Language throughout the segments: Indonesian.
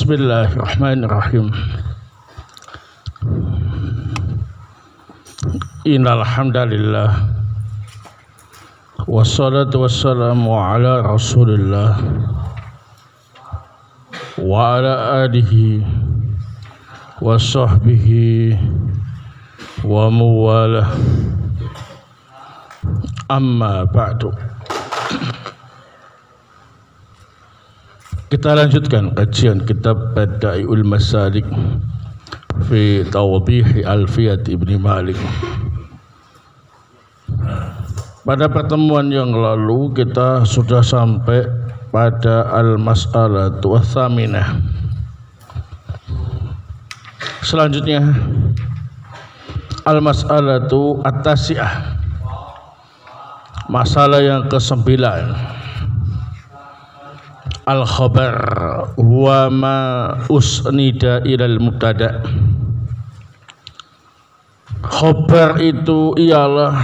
Bismillahirrahmanirrahim. Innal hamdalillah wassalatu wassalamu ala Rasulillah wa ala alihi wa sahbihi wa muwalah. Amma ba'du. Kita lanjutkan kajian kitab Bada'iul Masalik fi Tawdih Alfiyat Ibni Malik. Pada pertemuan yang lalu kita sudah sampai pada Al-Mas'alatu Ats-Tsaminah. Selanjutnya Al-Mas'alatu At-Tasi'ah, masalah yang ke-9. Al-khabar huwa ma usnida ilal mubtada. Khabar itu ialah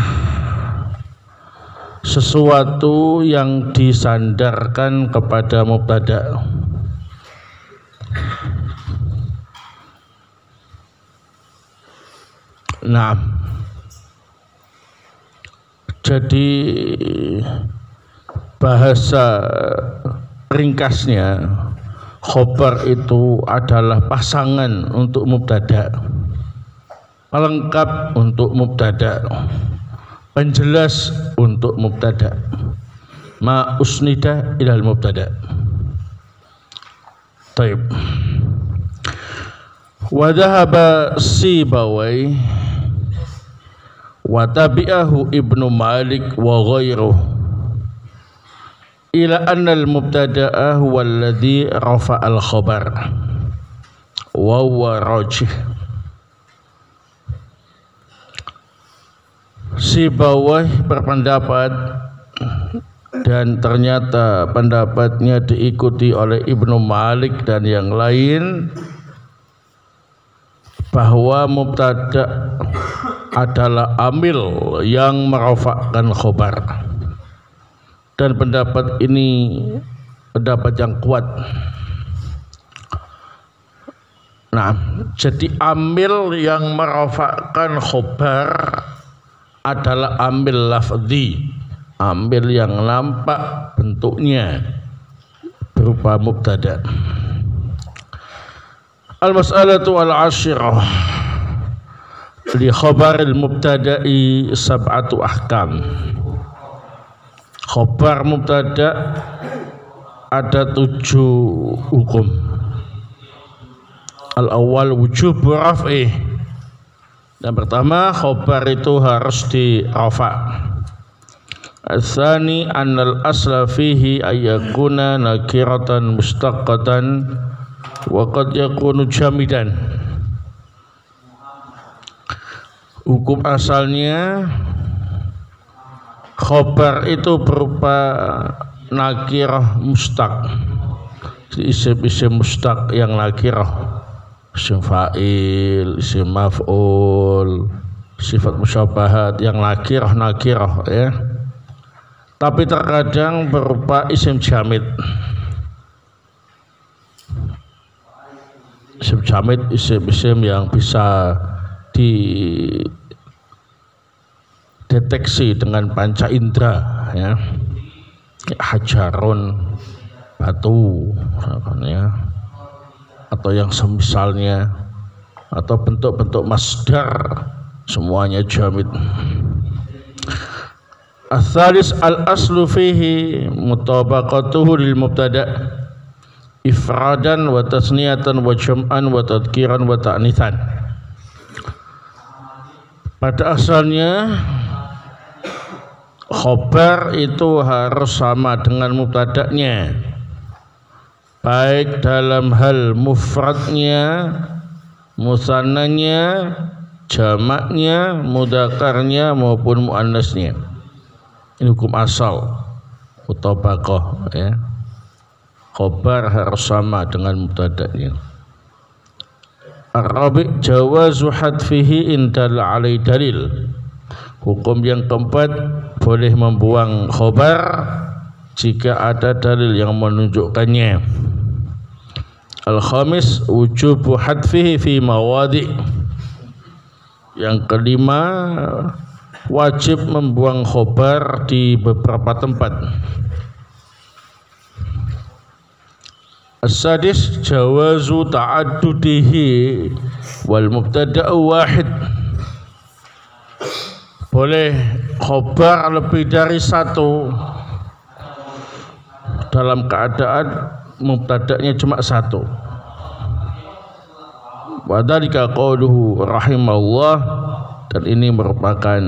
sesuatu yang disandarkan kepada mubtada. Nah, jadi bahasa ringkasnya, khabar itu adalah pasangan untuk mubtada, pelengkap untuk mubtada, penjelas untuk mubtada. Ma usnida ilal mubtada. Taib. Wa dhahaba Sibawai wa tabi'ahu Ibnu Malik wa ghairuhu ila anna al-mubtada'a huwa alladhi rafa'a al-khabar wa huwa rajih. Sibawai berpendapat, dan ternyata pendapatnya diikuti oleh Ibnu Malik dan yang lain, bahwa mubtada adalah amil yang merafa'kan khabar. Dan pendapat ini pendapat yang kuat. Nah, jadi amil yang merafa'kan khobar adalah amil lafzi, amil yang nampak bentuknya berupa mubtada. Al-mas'alatu al-ashirah li khabaril mubtada'i sab'atu ahkam. Khabar mubtada ada 7 hukum. Al-awwal wujub raf'i. Yang pertama, khabar itu harus dirafa'. Al-tsani annal asla fihi ayyakuna nakiratan mustaqqatan wa qad yakunu jamidan. Hukum asalnya, khabar itu berupa nakirah mustaq, isim-isim mustaq yang nakirah, isim fa'il, isim maf'ul, sifat musyabahat yang nakirah ya. Tapi terkadang berupa isim jamid. Isim jamid, isim-isim yang bisa dideteksi dengan panca indera ya. Hajarun, batu ya, atau yang semisalnya, atau bentuk-bentuk masdar, semuanya jamid. Ats-tsalis al-aslu fihi mutabaqatuhu lil mubtada ifradan wa tasniyatan wa jam'an wa tadhkiran wa ta'nitsan. Pada asalnya khabar itu harus sama dengan mubtada'nya, baik dalam hal mufradnya, musannanya, jamaknya, mudzakarnya maupun muannasnya. Ini hukum asal mutabaqah ya. Khabar harus sama dengan mubtada'nya. Ar-rabi' jawazu hadfihi indal alai dalil. Hukum yang keempat, boleh membuang khabar jika ada dalil yang menunjukkannya. Al-khamis wujubu hadfihi fi mawadi'. Yang kelima, wajib membuang khobar di beberapa tempat. As-sadis jawazu ta'addudihi wal mubtada'u wahid. Boleh khobar lebih dari satu dalam keadaan mubtada'nya cuma satu. Wa dzalika qauluhu rahimahullah, dan ini merupakan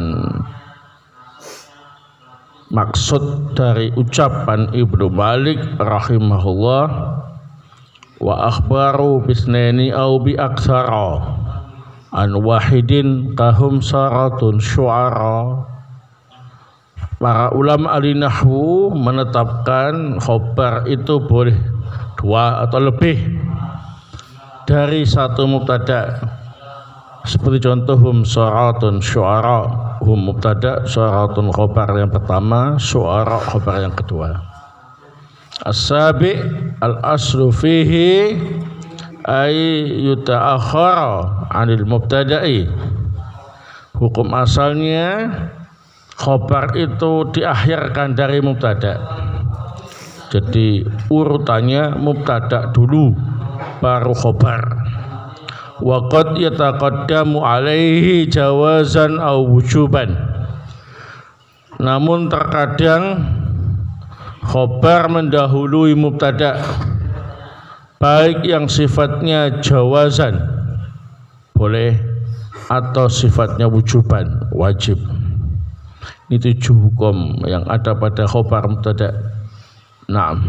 maksud dari ucapan Ibnu Malik rahimahullah, wa akhbaru bisnaini au bi aktsara an wahidin kahum saratun syu'ara. Para ulama ahli nahwu menetapkan khobar itu boleh dua atau lebih dari satu mubtada, seperti contoh hum saratun syu'ara. Hum mubtada, saratun khobar yang pertama, syu'ara khobar yang kedua. As-sabi al-aslu fihi ay yuta'akhara 'anil mubtada'i. Hukum asalnya khobar itu diakhirkan dari mubtada. Jadi urutannya mubtada dulu baru khobar. Wa qad yataqaddamu 'alaihi jawazan aw wujuban. Namun terkadang khobar mendahului mubtada, baik yang sifatnya jawazan boleh atau sifatnya wujuban wajib. Ini 7 hukum yang ada pada khobar mubtada. Naam.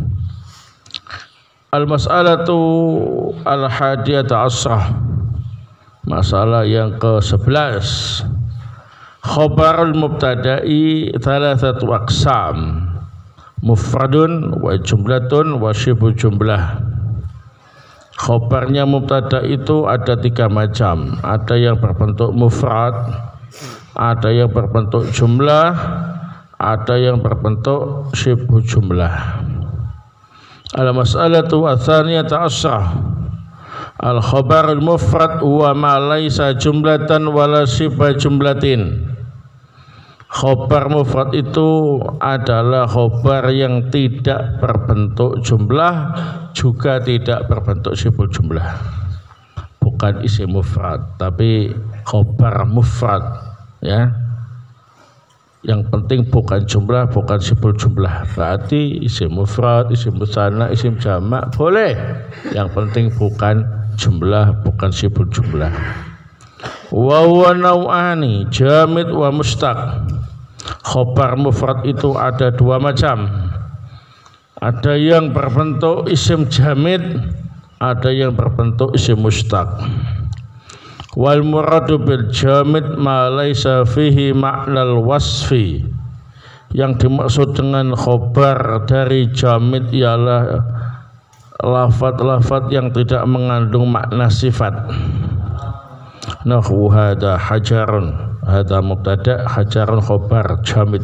Al-mas'alatu al-hadiyata asrah. Masalah yang ke-11. Khobarul mubtada'i thalathatu aqsam. Mufradun wa jumlatun wa syibu jumlah. Khobarnya mubtada itu ada 3 macam. Ada yang berbentuk mufrad, ada yang berbentuk jumlah, ada yang berbentuk syibu jumlah. Al-mas'alatu ats-tsaniyata asyrah. Al-khabarul mufrad huwa ma laisa jumlatan wala syiba jumlatin. Khobar mufrad itu adalah khobar yang tidak berbentuk jumlah, juga tidak berbentuk sibul jumlah. Bukan isim mufrad, tapi khobar mufrad, ya. Yang penting bukan jumlah, bukan sibul jumlah. Berarti isim mufrad, isim musanna, isim jamak boleh. Yang penting bukan jumlah, bukan sibul jumlah. Wa huwa nau'ani, jamid wa mustaq. Khobar mufrad itu ada 2 macam. Ada yang berbentuk isim jamid, ada yang berbentuk isim mustaq. Wal muradu bil jamid ma laisa fihi ma'nal wasfi. Yang dimaksud dengan khobar dari jamid ialah lafaz-lafaz yang tidak mengandung makna sifat. Nahwu hada hajarun, hada mubtada, hajarun khobar jamid.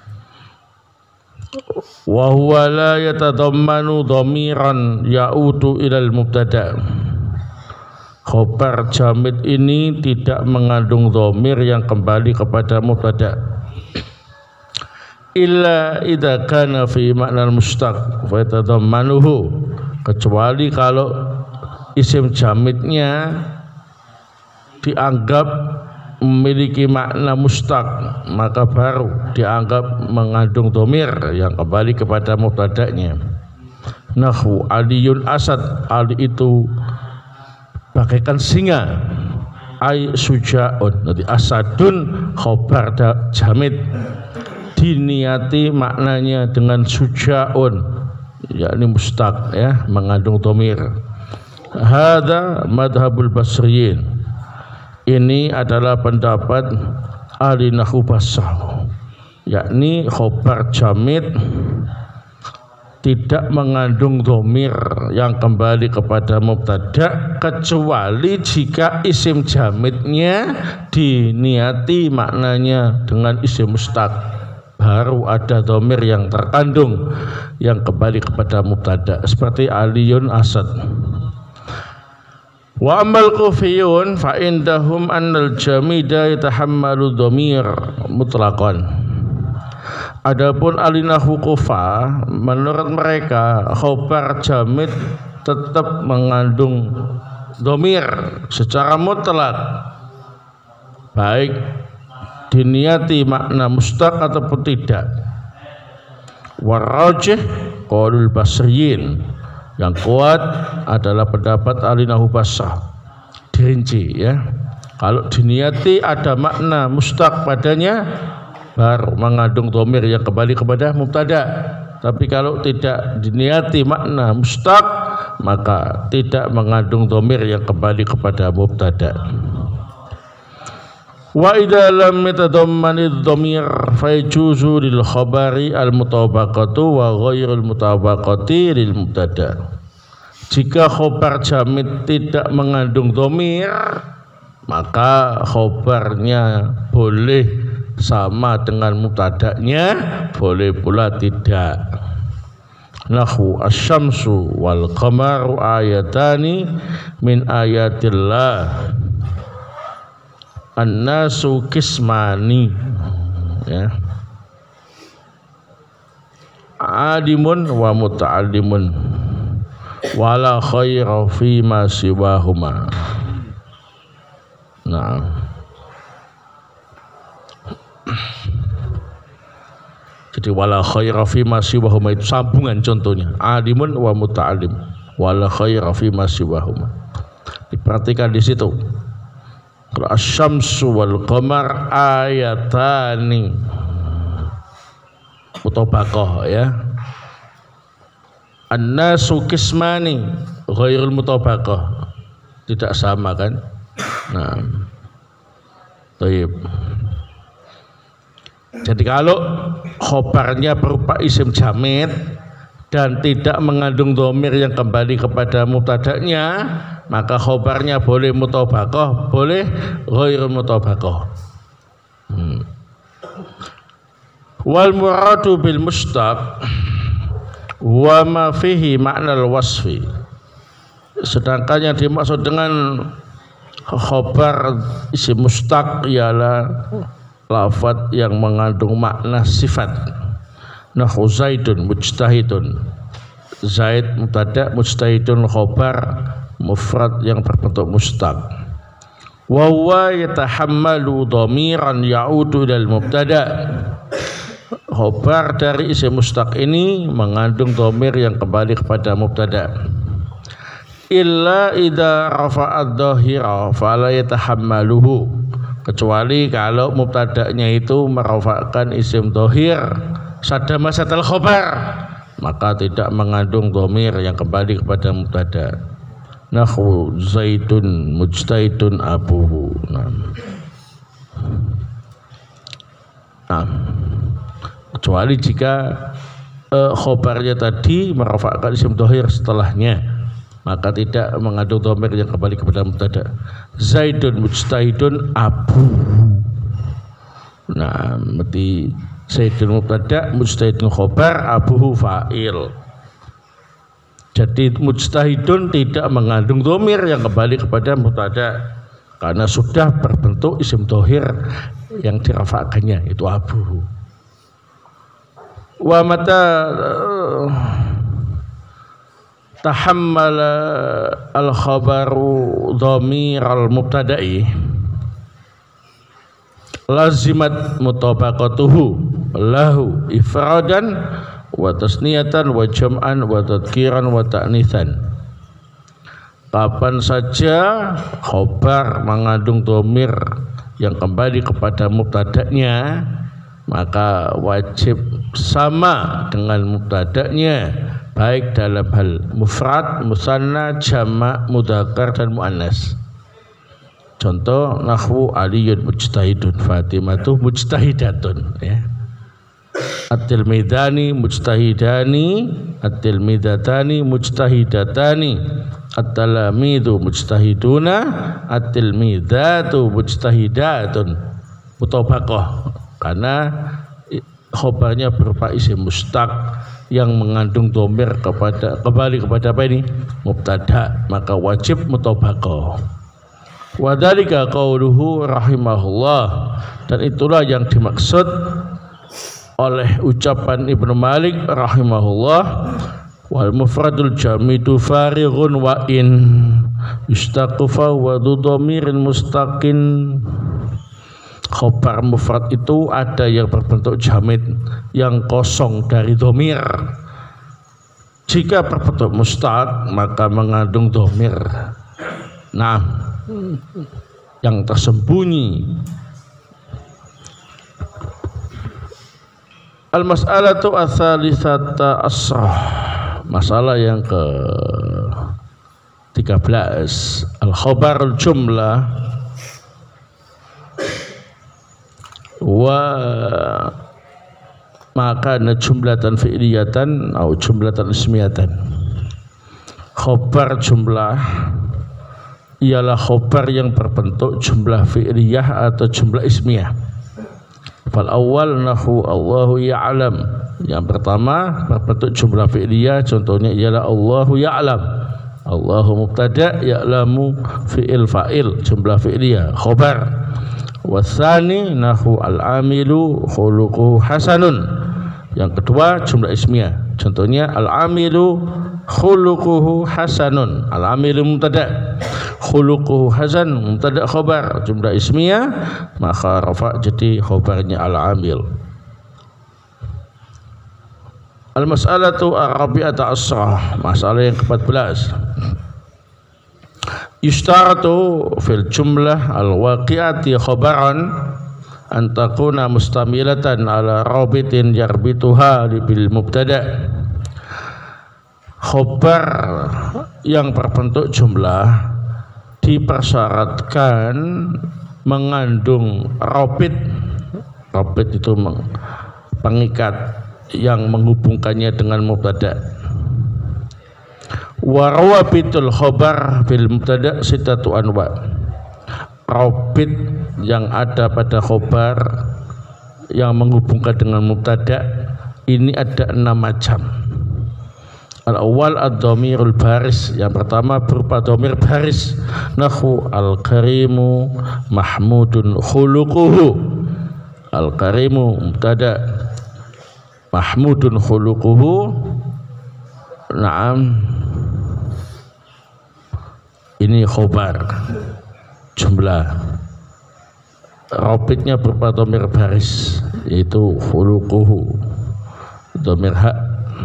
Wa huwa la yatadammanu dhamiran ya'udu ilal mubtada. Khobar jamid ini tidak mengandung dhamir yang kembali kepada mubtada. Illa idza kana fi ma'nal mustaq fa yatadammanuhu, kecuali kalau isim jamidnya dianggap memiliki makna mustaq, maka baru dianggap mengandung dhamir yang kembali kepada mubtada'nya. Nahwu Aliyun Asad, Ali itu bagaikan singa. Ai suja'un, nanti asadun khobar jamid, diniati maknanya dengan suja'un, yakni mustaq, ya, mengandung dhamir. Hadza madhabul basriyin. Ini adalah pendapat ahli nahwu Basrah, yakni khobar jamid tidak mengandung dhamir yang kembali kepada mubtada, kecuali jika isim jamidnya diniati maknanya dengan isim mustaq, baru ada dhamir yang terkandung yang kembali kepada mubtada, seperti Aliyun Asad. Wa ammal kufiyun fa indahum annal jamida yatahammalu dhamir mutlaqan. Adapun alinahu kufa, menurut mereka khobar jamid tetap mengandung dhamir secara mutlak, baik diniati makna mustaq ataupun tidak. Warajih qaulul basriyin, yang kuat adalah pendapat alinahu basrah, dirinci ya. Kalau diniati ada makna mustaq padanya baru mengandung dhamir yang kembali kepada mubtada. Tapi kalau tidak diniati makna mustaq maka tidak mengandung dhamir yang kembali kepada mubtada. Wa idza lam yatadammani dhamir fa yajuzu lil khabari al mutabaqatu wa ghairul mutabaqati lil mubtada. Jika khabar jamid tidak mengandung dhamir maka khabarnya boleh sama dengan mubtada'nya, boleh pula tidak. Nahu asyamsu wal qamaru ayatani min ayatillah, an-nasu kismani ya. Alimun wa muta'allimun wala khaira fima siwahuma. Nah, jadi wala khaira fi ma siwahuma itu sambungan contohnya. Alimun wa muta'allim wala khaira fi ma siwahuma. Diperhatikan di situ. Kalau asy-syamsu wal qamar ayatani mutabaqah ya. An-nasu kismani ghairul mutabaqah. Tidak sama kan? Nah. Baik. Jadi kalau khobarnya berupa isim jamid dan tidak mengandung dhamir yang kembali kepada mubtada'nya, maka khobarnya boleh mutabaqah, boleh ghairul mutabaqah. Wal muradu bil mustaq wa ma fihi ma'nal wasfi. Sedangkan yang dimaksud dengan khobar isim mustaq ialah lafaz yang mengandung makna sifat. Nahu Zaidun mujtahidun. Zaid mubtada, mujtahidun khobar mufrad yang berbentuk mustaq. Wa huwa yatahammalu dhamiran ya'udu ilal mubtada. Khobar dari isim mustaq ini mengandung dhamir yang kembali kepada mubtada. Illa idza rafa'ad dhahira fala yatahammaluhu, kecuali kalau mubtada'nya itu merafa'kan isim dhahir sadama satal khobar, maka tidak mengandung dhamir yang kembali kepada mubtada. Nahu Zaidun mujtahidun abuhu. Nah, kecuali jika khobarnya tadi merafa'kan isim dhahir setelahnya, maka tidak mengandung dhamir yang kembali kepada mubtada. Zaidun mujtahidun abu. Nah, berarti Zaidun mubtada, mujtahidun khobar, abuhu fa'il. Jadi mujtahidun tidak mengandung dhamir yang kembali kepada mubtada karena sudah berbentuk isim dhahir yang dirafa'kannya, itu abuhu. Wa mata tahammala al-khabaru dhamir al-mubtada'i lazimat mutabaqatuhu lahu ifradan wa tasniyatan wa jam'an wa tadhkiran wa ta'nitsan. Kapan saja khabar mengandung dhamir yang kembali kepada mubtada'nya, maka wajib sama dengan mubtada'nya, baik dalam hal mufrad, musanna, jamak, mudzakkar dan muannas. Contoh nahwu Aliyun mujtahidun, Fatimatu mujtahidatun ya. At-tilmidani mujtahidani, at-tilmidatani mujtahidatani, at-talamidu mujtahiduna, at-tilmidatu mujtahidatun. Mutabaqah karena khobarnya berupa isim mustaq yang mengandung dhamir kembali kepada apa ini? Mubtada, maka wajib mutabaqah. Wa dzalika qauluhu rahimahullah, dan itulah yang dimaksud oleh ucapan Ibnu Malik rahimahullah, wal mufradul jamidu farighun wa in yustaqu fa wa dhamirin mustaqin. Khobar mufrad itu ada yang berbentuk jamid yang kosong dari dhamir. Jika berbentuk mustaq maka mengandung dhamir. Nah, yang tersembunyi. Al-mas'alatu ats-tsalitsata asrah. Masalah yang ke-13. Al-khabarul jumlah wa maka jumlatan fi'liyatan atau jumlatan ismiyatan. Khabar jumlah ialah khabar yang berbentuk jumlah fi'liyah atau jumlah ismiyah. Fal awal nahu Allahu ya'lam. Yang pertama berbentuk jumlah fi'liyah, contohnya ialah Allahu ya'lam. Allahu mubtada, ya'lamu fi'il fa'il, jumlah fi'liyah, khabar. Wasani nahu al-amilu khuluquhu hasanun. Yang kedua jumlah ismiyah, contohnya al-amilu khuluquhu hasanun. Al-amilu mubtada, khuluquhu hasan mubtada khabar, jumlah ismiyah maka rafa jadi khabarnya al-amil. Al-mas'alatu ar-rabi'ata asrah. Masalah yang ke-14. Yustaratu fil jumlah al-waqi'ati khabaran an takuna mustamilatan ala rabitin yarbituha bil mubtada. Khabar yang berbentuk jumlah dipersyaratkan mengandung rabit. Rabit itu pengikat yang menghubungkannya dengan mubtada. Wa rawabitul khabar bil mubtada sittatu anwa. Rabit yang ada pada khabar yang menghubungkan dengan mubtada ini ada 6 macam. Al-awwal ad-dhamirul baris, yang pertama berupa dhamir baris, nahu al-karimu mahmudun khuluquhu. Al-karimu mubtada, mahmudun khuluquhu. Naam, ini khobar jumlah. Rabitnya berupa dhamir baris, yaitu khuluquhu, dhamir hak.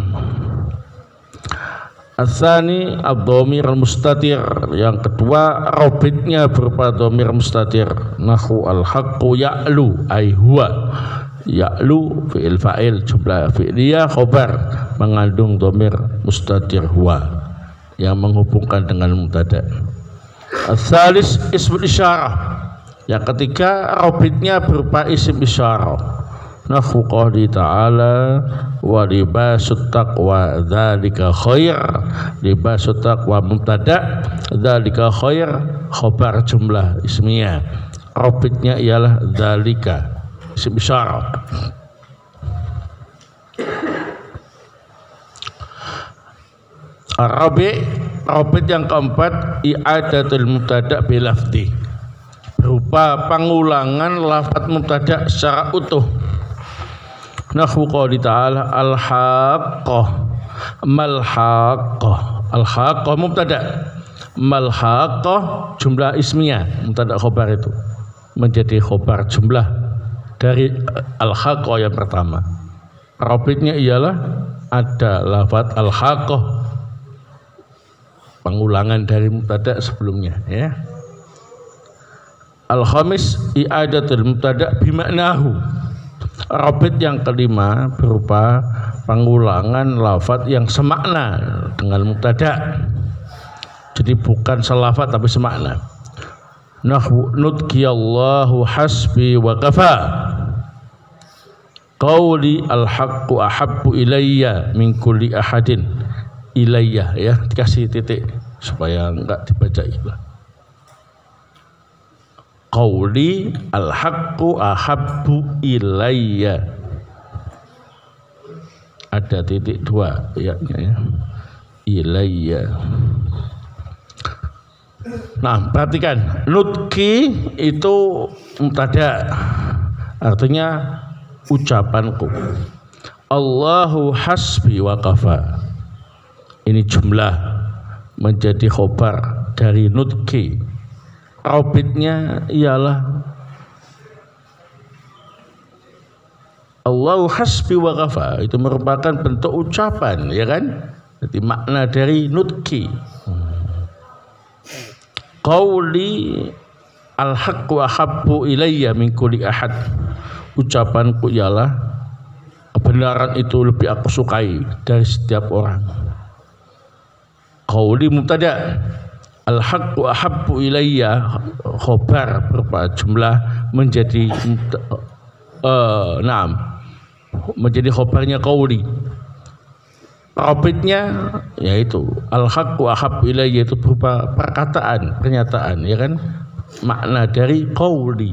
Asani ad-dhamir al-mustatir, yang kedua rabitnya berupa dhamir mustatir, nahu al-haqqu ya'lu ay huwa. Ya'lu fi'il fa'il, jumlah fi'liyah khabar mengandung dhamir mustatir huwa yang menghubungkan dengan mubtada. As-salis ismul isyarah, yang ketiga rabitnya berupa isim isyarah, nahu qouli ta'ala wa libasut taqwa dzalika khair. Libasut taqwa mubtada, dzalika khair khabar jumlah ismiyah, rabitnya ialah dzalika isim isyarah. Arabi, rabit yang keempat i'adatul mubtada bil lafzi, berupa pengulangan lafaz mubtada secara utuh. Nahu qouli ta'ala al-haqqah mal haqqah. Al-haqqah mubtada, mal haqqah jumlah ismiyah, mubtada khabar itu menjadi khabar jumlah dari al-haqqah yang pertama. Rabitnya ialah ada lafaz al-haqqah, pengulangan dari mubtada sebelumnya, ya. Al-khamis i'adatul mubtada bimaknahu. Rabit yang kelima berupa pengulangan lafaz yang semakna dengan mubtada, jadi bukan selafaz tapi semakna. Nahwu nudkiyallahu hasbi wa kafa. Qauli al-haqqu ahabbu ilayya min kulli ahadin. Ilayya, ya, dikasih titik supaya enggak dibaca ikhlas. Qauli al-haqqu ahabbu ilayya. ada titik dua ya. Ilayya. Nah, perhatikan, nutki itu mubtada, artinya ucapanku. Allahu hasbi wa kafa. Ini jumlah menjadi khobar dari nutki. Robitnya ialah Allahu hasbi wa kafa. Itu merupakan bentuk ucapan, ya kan? Jadi makna dari nutki. Qauli al-haqqu ahabbu ilayya min kulli ahad. Ucapanku ialah kebenaran itu lebih aku sukai dari setiap orang. Qauli mubtada, al-haqqu ahabbu ilayya khobar berupa jumlah menjadi menjadi khobarnya qauli. Robitnya yaitu al-haqqu ahabbu ilayya, itu berupa perkataan, pernyataan, ya kan? Makna dari qauli.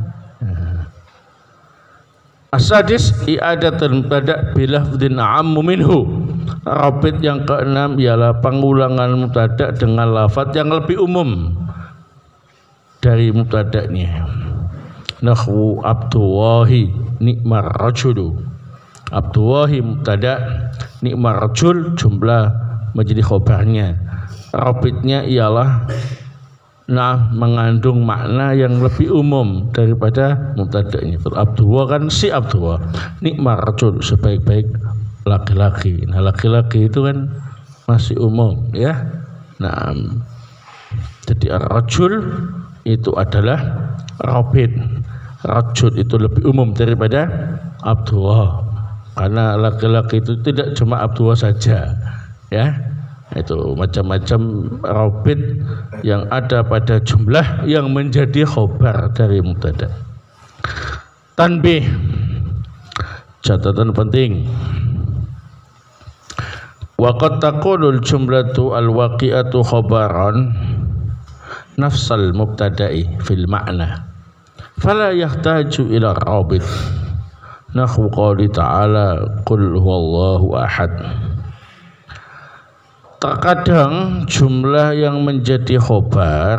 As-sadis i'adatul mubtada' bi lafdhin 'ammu minhu. Robit yang keenam ialah pengulangan mubtada' dengan lafaz yang lebih umum dari mubtada'nya. Nahwu Abdullahi ni'mar rajulu. Abdullahi mubtada', ni'mar rajul jumlah menjadi khobarnya. Robitnya ialah mengandung makna yang lebih umum daripada mubtada'nya. Abdullah kan si Abdullah, ni'mar rajul sebaik-baik laki-laki. Nah, laki-laki itu kan masih umum, ya. Nah, jadi ar-rajul itu adalah robit. Rajul itu lebih umum daripada Abdullah. Karena laki-laki itu tidak cuma Abdullah saja, ya. Itu macam-macam robit yang ada pada jumlah yang menjadi khobar dari mubtada. Tanbih, catatan penting. Wa qad taqulul jumlatu al-waqi'atu khobaran nafsal mubtada'i fil ma'na fala yahtaju ila rabit. Nahwu qouli ta'ala qul huwallahu ahad. Terkadang jumlah yang menjadi khobar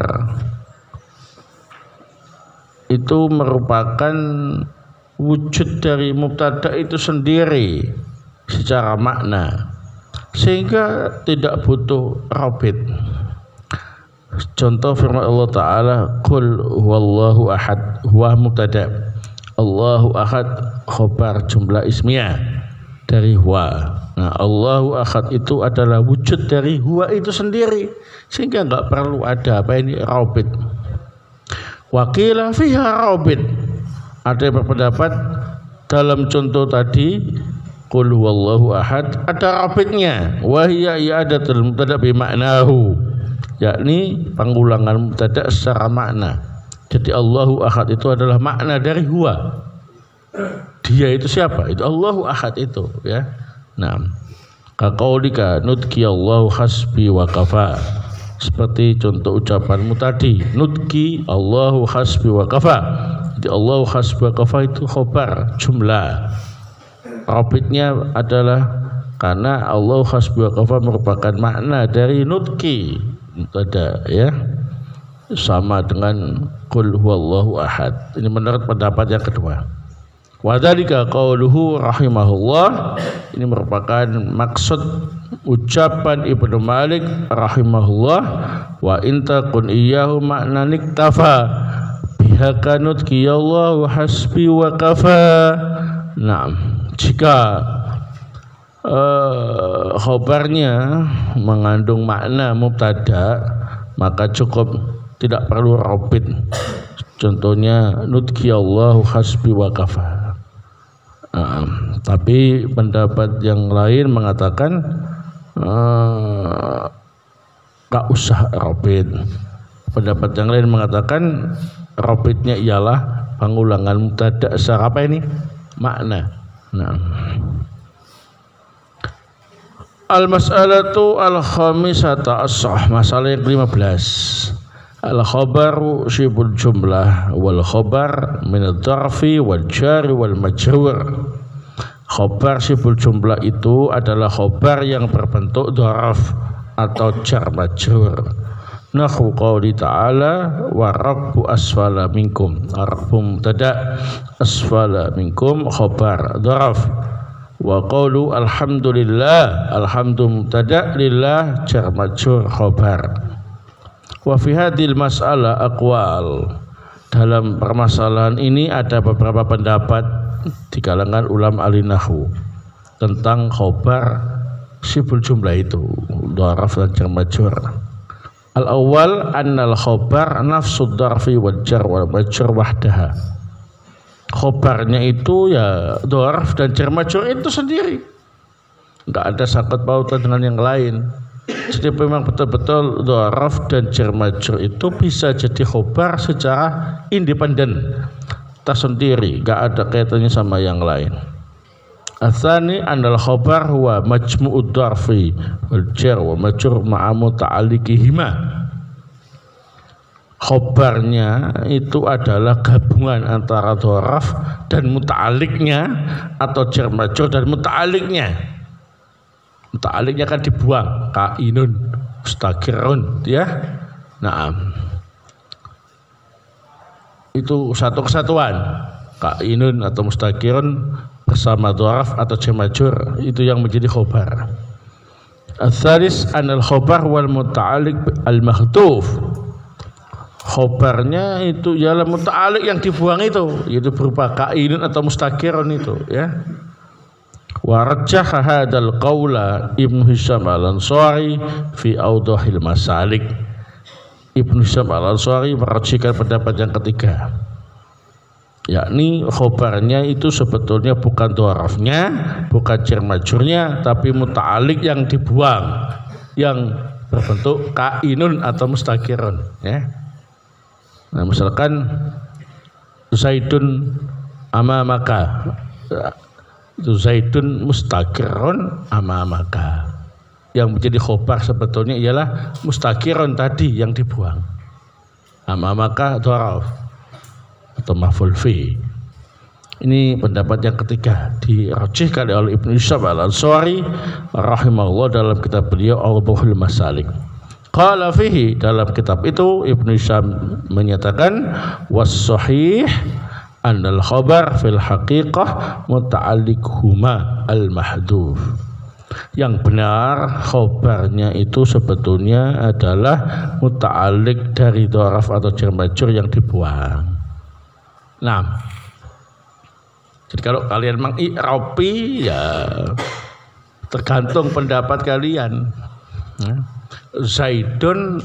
itu merupakan wujud dari mubtada itu sendiri secara makna, sehingga tidak butuh rabit. Contoh firman Allah Ta'ala qul huwallahu ahad, huwa mubtada, Allahu ahad khobar jumlah ismiyah dari huwa. Nah, Allahu ahad itu adalah wujud dari huwa itu sendiri, sehingga enggak perlu ada rabit. Wa qila fiha rabit. Ada yang berpendapat dalam contoh tadi qul huwallahu ahad ada rabitnya, wa hiya i'adatul mubtada bi ma'nahu, yakni pengulangan mubtada secara makna. Jadi Allahu ahad itu adalah makna dari huwa. Dia itu siapa? Itu Allahu ahad itu, ya. Nah, kaqaulika nutki Allahu hasbi wa kafa. Seperti contoh ucapanmu tadi, nutki Allahu hasbi wa kafa. Jadi Allahu hasbi wa kafa itu khobar jumlah. Rabitnya adalah karena Allahu hasbi wa kafa merupakan makna dari nutki mubtada, ya. Sama dengan qul huwallahu ahad. Ini menurut pendapat yang kedua. Wa dzalika qauluhu rahimahullah. Ini merupakan maksud ucapan Ibnu Malik rahimahullah, wa in takun iyyahu makna niktafa biha kanut qiyallahu hasbi wa kafa. Nah, jika khobarnya mengandung makna mubtada, maka cukup, tidak perlu rabit. Contohnya nutki Allahu hasbi wa kafa. Tapi pendapat yang lain mengatakan gak usah rabit. Pendapat yang lain mengatakan rabitnya ialah pengulangan mubtada secara apa ini? Makna. Nah, al-mas'alatu al-khamisata as-sah, masalah yang ke-15. Al-khabaru syibul jumlah wal khabar min ad-darfi wal jari wal majrur. Khobar siful jumlah itu adalah khobar yang berbentuk dhoraf atau jar majrur. Nahu qouli ta'ala wa rabbu asfala minkum. Rabbu mubtada, asfala minkum khobar dhoraf. Wa qawlu alhamdulillah, alhamdu mubtada, lillah jar majrur khobar. Wa fi hadhil mas'alah aqwal. Dalam permasalahan ini ada beberapa pendapat di kalangan ulama ahli nahwu tentang khobar siful jumlah itu dharaf dan jar majrur. Al-awwal annal khobar nafsud dharfi wal jar wal majrur wahdaha. Khobarnya itu ya dharaf dan jar majrur itu sendiri, enggak ada sangkut pautan dengan yang lain. Jadi memang betul-betul dharaf dan jar majrur itu bisa jadi khobar secara independen, tersendiri, enggak ada kaitannya sama yang lain. Atsani anal khobar huwa majmu'ud dharfi wal jar wa majrur ma'a muta'alliqihima. Khobarnya itu adalah gabungan antara dharaf dan muta'alliqnya atau jar majrur dan muta'alliqnya. Muta'alliqnya kan dibuang, kainun, mustaqirun, ya. Naam. Itu satu kesatuan, kainun atau mustaqirun bersama dharaf atau jar majrur, itu yang menjadi khobar. Ats-tsalis anal khobar wal muta'alliq al mahdhuf. Khobarnya itu ialah muta'alliq yang dibuang itu berupa kainun atau mustaqirun itu, ya. Wa rajjaha hadzal qaula Ibnu Hisham al-Ansari fi awdahil masalik. Ibnu Hisham al-Ansari merajihkan pendapat yang ketiga, yakni khobarnya itu sebetulnya bukan dharafnya, bukan jar majrurnya, tapi muta'alliq yang dibuang, yang berbentuk kainun atau mustaqirun, ya. Nah, misalkan Zaidun amamaka, itu Zaidun mustaqirun amamaka. Yang menjadi khobar sebetulnya ialah mustaqirun tadi yang dibuang. Amamaka dharaf atau maf'ul fi. Ini pendapat yang ketiga dirajihkan oleh Ibnu Hisham al-Ansari rahimahullah dalam kitab beliau Awdahul Masalik. Qala fihi, dalam kitab itu Ibnu Hisham menyatakan was-sahih annal khabar fil haqiqah muta'alliquhuma al-mahdhuf. Yang benar khobarnya itu sebetulnya adalah muta'alliq dari dharaf atau jar majrur yang dibuang. Nah, jadi kalau kalian mengi'rabi ya tergantung pendapat kalian. Zaidun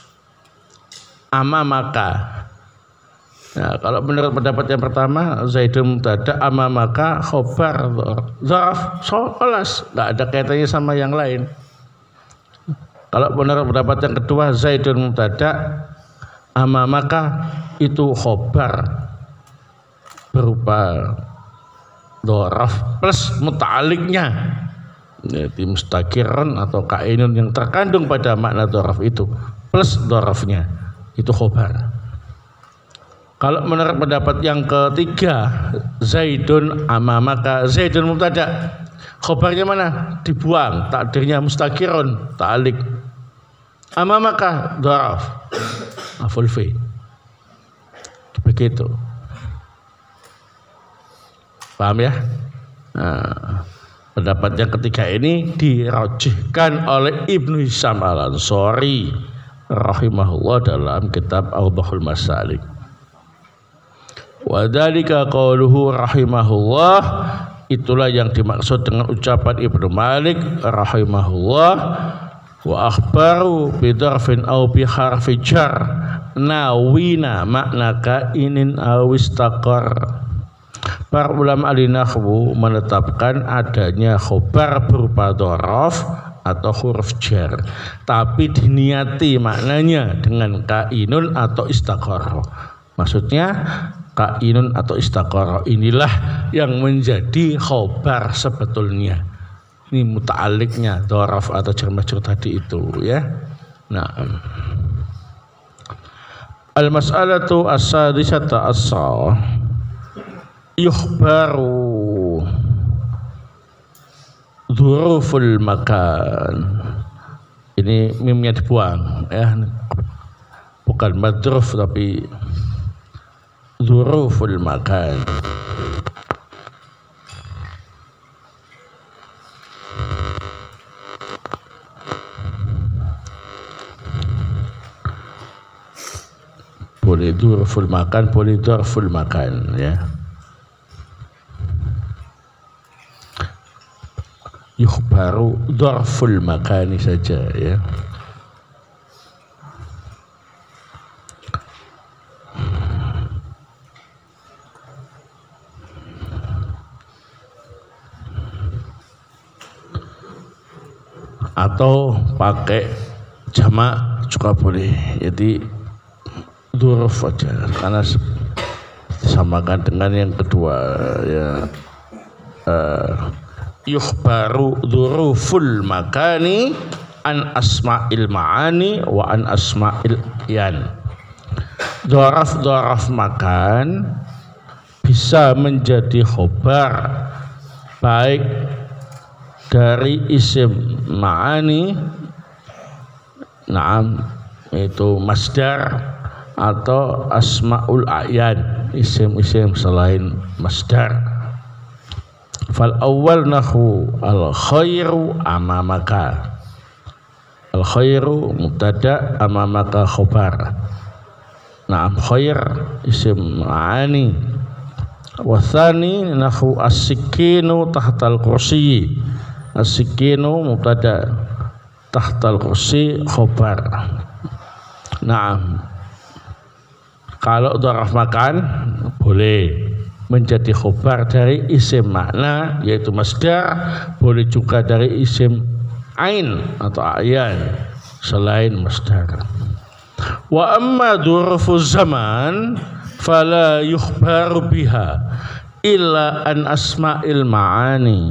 amamaka. Nah, kalau menurut pendapat yang pertama, Zaidun mubtada amamaka khobar dzaraf solas, enggak ada kaitannya sama yang lain. Kalau menurut pendapat yang kedua, Zaidun mubtada amamaka itu khobar berupa dzaraf plus muta'alliqnya, jadi mustaqirun atau kainun yang terkandung pada makna dzaraf itu plus dzarafnya, itu khobar. Kalau menurut pendapat yang ketiga, Zaidun amamaka, Zaidun mubtada, khobarnya mana? Dibuang, takdirnya mustaqirun, ta'alliq. Amamaka dzaraf, maf'ul fi. Begitu. Paham ya? Nah, pendapat yang ketiga ini dirajihkan oleh Ibnu Hisham al-Ansari rahimahullah dalam kitab Awdahul Masalik. Wa dzalika qauluhu rahimahullah, itulah yang dimaksud dengan ucapan Ibnu Malik rahimahullah, wa akhbaru bi dzarfin aw bi harfi jar nawina makna kainin aw istaqar. Para ulama ahli nahwu menetapkan adanya khobar berupa dzaraf atau huruf jar, tapi diniati maknanya dengan kainun atau istaqar. Maksudnya kainun atau istaqara inilah yang menjadi khobar sebetulnya. Ini muta'alliqnya dzaraf atau jar majrur tadi itu, ya. Nah, al-mas'alatu as-sadisata as-sa yukhbaru dzuruful makan. Ini mimnya dibuang ya. Bukan madruf tapi dzuruful makan. Boleh dzuruful makan, boleh dzurful makan ya. Yukhbaru dzurful makani saja ya. Atau pakai jamak juga boleh. Jadi dzuruf aja karena disamakan dengan yang kedua ya. Yukhbaru dzuruful makani an asma'il ma'ani wa an asma'il yan. Dzaraf makan bisa menjadi khobar baik dari isim ma'ani, naam itu masdar, atau asmaul a'yan, isim-isim selain masdar. Fal awal nahu al khairu amamaka. Al khairu mubtada, amamaka khobar. Naam khair isim ma'ani. Wathani nahu as-sikinu tahtal kursi. As-sikinu mubtada, tahtal kursi khobar. Naam, kalau dzaraf makan boleh menjadi khobar dari isim makna yaitu masdar, boleh juga dari isim ain atau ayan selain masdar. Wa amma dzurfu zaman fala yukhbaru biha illa an asma'il ma'ani.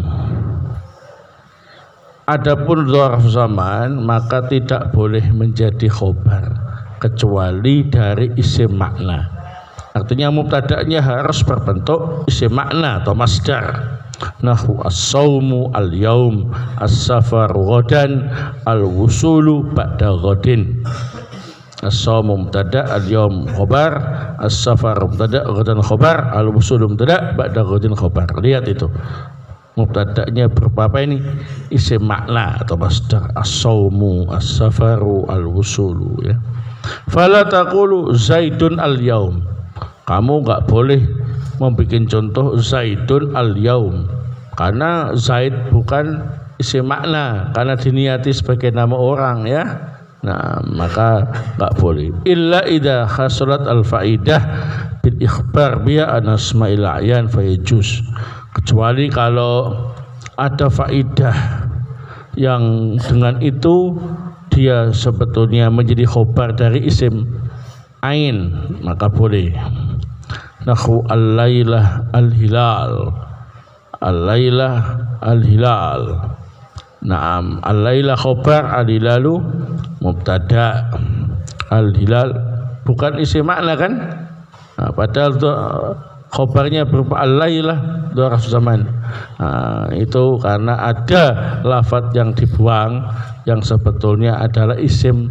Adapun dzaraf zaman maka tidak boleh menjadi khobar kecuali dari isim makna. Artinya mubtada'nya harus berbentuk isim makna atau masdar. Nahu as-saumu al-yaum, as-safar ghadan, al-wusulu ba'da ghadin. As-saumu mubtada', al-yaum khabar, as-safar mubtada', ghadan khabar, al-wusulu mubtada', ba'da ghadin khabar. Lihat itu. Mubtada'nya berupa apa ini? Isim makna atau masdar. As-saumu, as-safaru, al-wusulu ya. Fala taqulu zaidun al-yaum. Kamu enggak boleh membuat contoh zaidun al-yaum karena zaid bukan isim makna, karena diniati sebagai nama orang ya. Nah, maka enggak boleh. Illa idza hasalat al-faidah bil ikhbar biya an asma'il a'yan fa yajuz. Kecuali kalau ada faidah yang dengan itu dia sebetulnya menjadi khobar dari isim ain, maka boleh. Nahu al-lailah al-hilal, al-lailah al-hilal. Naam, al-lailah khobar, al-hilalu mubtada. Al-hilal bukan isim makna kan? Nah, padahal itu khobarnya berupa al-lailah dzaraf zaman. Nah, itu karena ada lafadz yang dibuang yang sebetulnya adalah isim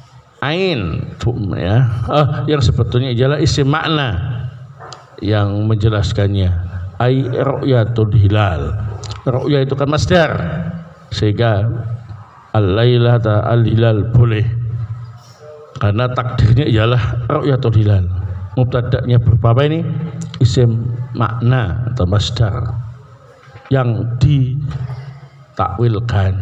ain ya. Yang sebetulnya adalah isim makna yang menjelaskannya. Ai ru'yatul hilal. Ru'ya itu kan masdar. Sehingga al-lailah ta al-hilal boleh. Karena takdirnya ialah ru'yatul hilal. Mubtada'nya berupa apa ini? Isim makna atau masdar yang ditakwilkan.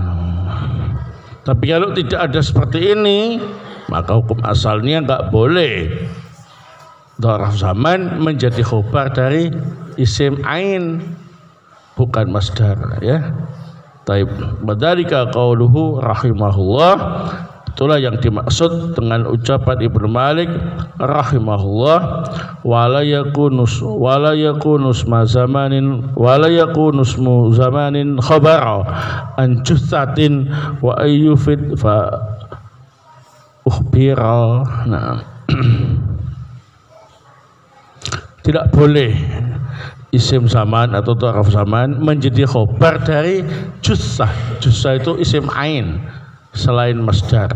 Tapi kalau tidak ada seperti ini, maka hukum asalnya enggak boleh dzaraf zaman menjadi khobar dari isim ain bukan masdar ya. Taib badalika qauluhu rahimahullah. Itulah yang dimaksud dengan ucapan Ibnu Malik rahimahullah, wala yakunus ma zamanin wala yakunus mu zamanin khabara an juthatin wa ayyufid fa ukhbira. Nah, tidak boleh isim zaman atau ta'ruf zaman menjadi khobar dari jussah. Jussah itu isim ain selain masdar.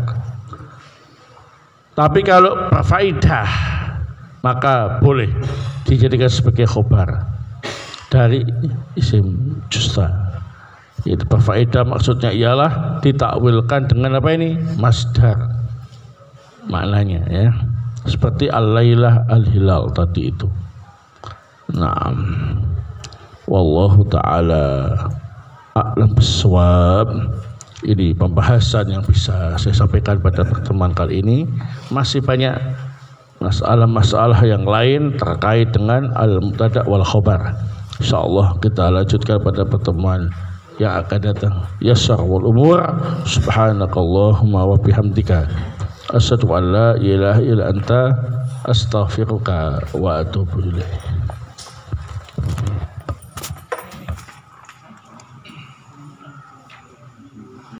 Tapi kalau berfaedah maka boleh dijadikan sebagai khobar dari isim jussah. Itu berfaedah maksudnya ialah ditakwilkan dengan apa ini? Masdar. Maknanya ya. Seperti al-lailah al-hilal tadi itu. Naam. Wallahu taala a'lam bissawab. Ini pembahasan yang bisa saya sampaikan pada pertemuan kali ini. Masih banyak masalah-masalah yang lain terkait dengan al-mubtada' wal khabar. Insyaallah kita lanjutkan pada pertemuan yang akan datang. Yassar wal umur. Subhanakallahumma wa bihamdika asyhadu an la ilaha illa anta astaghfiruka wa atubu ilaik.